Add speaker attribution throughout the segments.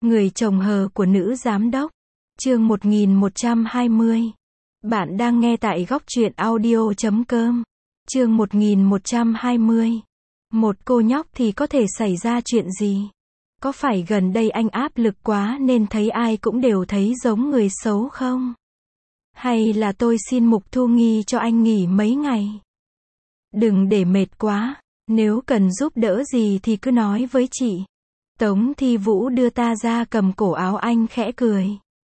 Speaker 1: Người chồng hờ của nữ giám đốc. Chương 1120. Bạn đang nghe tại góc truyện audio.com. Chương 1120. Một cô nhóc thì có thể xảy ra chuyện gì? Có phải gần đây anh áp lực quá nên thấy ai cũng đều thấy giống người xấu không? Hay là tôi xin Mục Thu Nghi cho anh nghỉ mấy ngày? Đừng để mệt quá, nếu cần giúp đỡ gì thì cứ nói với chị. Tống Thi Vũ đưa ta ra cầm cổ áo anh khẽ cười.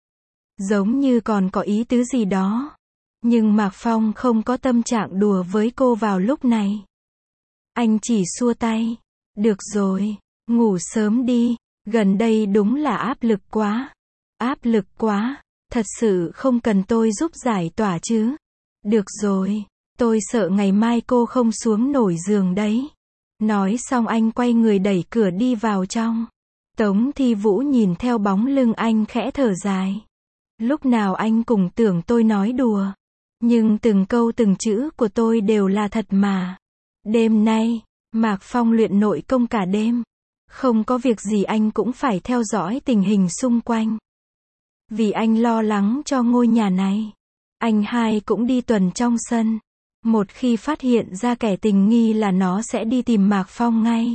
Speaker 1: Giống như còn có ý tứ gì đó. Nhưng Mạc Phong không có tâm trạng đùa với cô vào lúc này. Anh chỉ xua tay. Được rồi, ngủ sớm đi, gần đây đúng là áp lực quá. Áp lực quá, thật sự không cần tôi giúp giải tỏa chứ. Được rồi, tôi sợ ngày mai cô không xuống nổi giường đấy. Nói xong anh quay người đẩy cửa đi vào trong. Tống Thi Vũ nhìn theo bóng lưng anh khẽ thở dài. Lúc nào anh cũng tưởng tôi nói đùa. Nhưng từng câu từng chữ của tôi đều là thật mà. Đêm nay, Mạc Phong luyện nội công cả đêm. Không có việc gì anh cũng phải theo dõi tình hình xung quanh. Vì anh lo lắng cho ngôi nhà này. Anh hai cũng đi tuần trong sân. Một khi phát hiện ra kẻ tình nghi là nó sẽ đi tìm Mạc Phong ngay.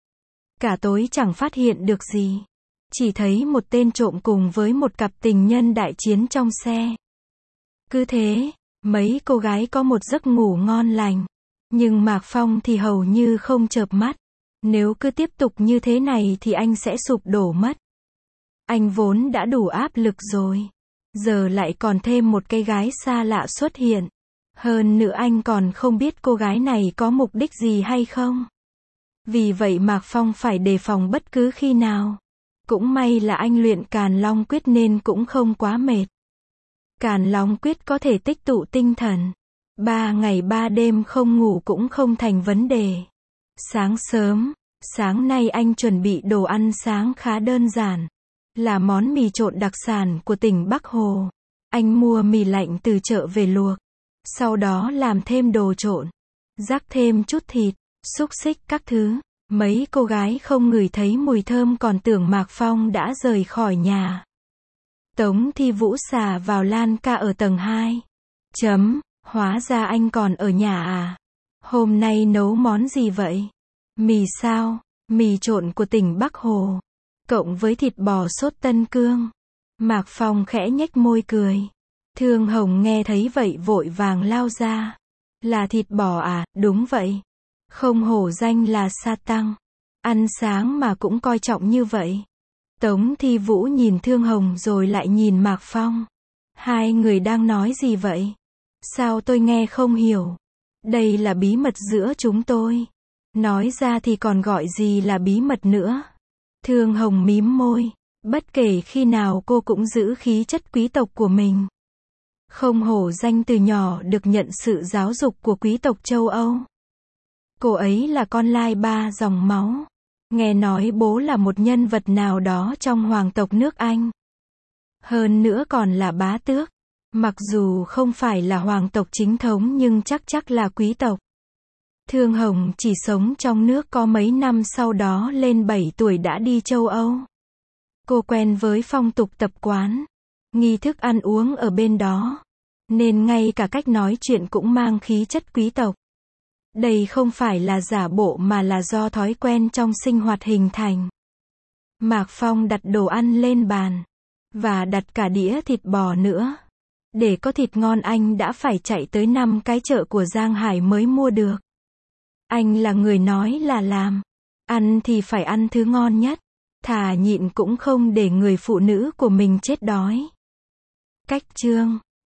Speaker 1: Cả tối chẳng phát hiện được gì. Chỉ thấy một tên trộm cùng với một cặp tình nhân đại chiến trong xe. Cứ thế, mấy cô gái có một giấc ngủ ngon lành. Nhưng Mạc Phong thì hầu như không chợp mắt. Nếu cứ tiếp tục như thế này thì anh sẽ sụp đổ mất. Anh vốn đã đủ áp lực rồi. Giờ lại còn thêm một cái gái xa lạ xuất hiện. Hơn nữa anh còn không biết cô gái này có mục đích gì hay không. Vì vậy Mạc Phong phải đề phòng bất cứ khi nào. Cũng may là anh luyện Càn Long Quyết nên cũng không quá mệt. Càn Long Quyết có thể tích tụ tinh thần. 3 ngày 3 đêm không ngủ cũng không thành vấn đề. Sáng sớm, sáng nay anh chuẩn bị đồ ăn sáng khá đơn giản. Là món mì trộn đặc sản của tỉnh Bắc Hồ. Anh mua mì lạnh từ chợ về luộc. Sau đó làm thêm đồ trộn. Rắc thêm chút thịt, xúc xích các thứ. Mấy cô gái không ngửi thấy mùi thơm còn tưởng Mạc Phong đã rời khỏi nhà. Tống Thi Vũ xà vào lan ca ở tầng 2. Hóa ra anh còn ở nhà à? Hôm nay nấu món gì vậy? Mì sao? Mì trộn của tỉnh Bắc Hồ. Cộng với thịt bò sốt Tân Cương. Mạc Phong khẽ nhếch môi cười. Thương Hồng nghe thấy vậy vội vàng lao ra. Là thịt bò à? Đúng vậy. Không hổ danh là sa tăng. Ăn sáng mà cũng coi trọng như vậy. Tống Thi Vũ nhìn Thương Hồng rồi lại nhìn Mạc Phong. Hai người đang nói gì vậy? Sao tôi nghe không hiểu? Đây là bí mật giữa chúng tôi. Nói ra thì còn gọi gì là bí mật nữa. Thương Hồng mím môi. Bất kể khi nào cô cũng giữ khí chất quý tộc của mình. Không hổ danh từ nhỏ được nhận sự giáo dục của quý tộc châu Âu. Cô ấy là con lai 3 dòng máu. Nghe nói bố là một nhân vật nào đó trong hoàng tộc nước Anh. Hơn nữa còn là bá tước. Mặc dù không phải là hoàng tộc chính thống nhưng chắc là quý tộc. Thương Hồng chỉ sống trong nước có mấy năm sau đó lên 7 tuổi đã đi châu Âu. Cô quen với phong tục tập quán, nghi thức ăn uống ở bên đó. Nên ngay cả cách nói chuyện cũng mang khí chất quý tộc. Đây không phải là giả bộ mà là do thói quen trong sinh hoạt hình thành. Mạc Phong đặt đồ ăn lên bàn. Và đặt cả đĩa thịt bò nữa. Để có thịt ngon anh đã phải chạy tới 5 cái chợ của Giang Hải mới mua được. Anh là người nói là làm. Ăn thì phải ăn thứ ngon nhất. Thà nhịn cũng không để người phụ nữ của mình chết đói. Cách chương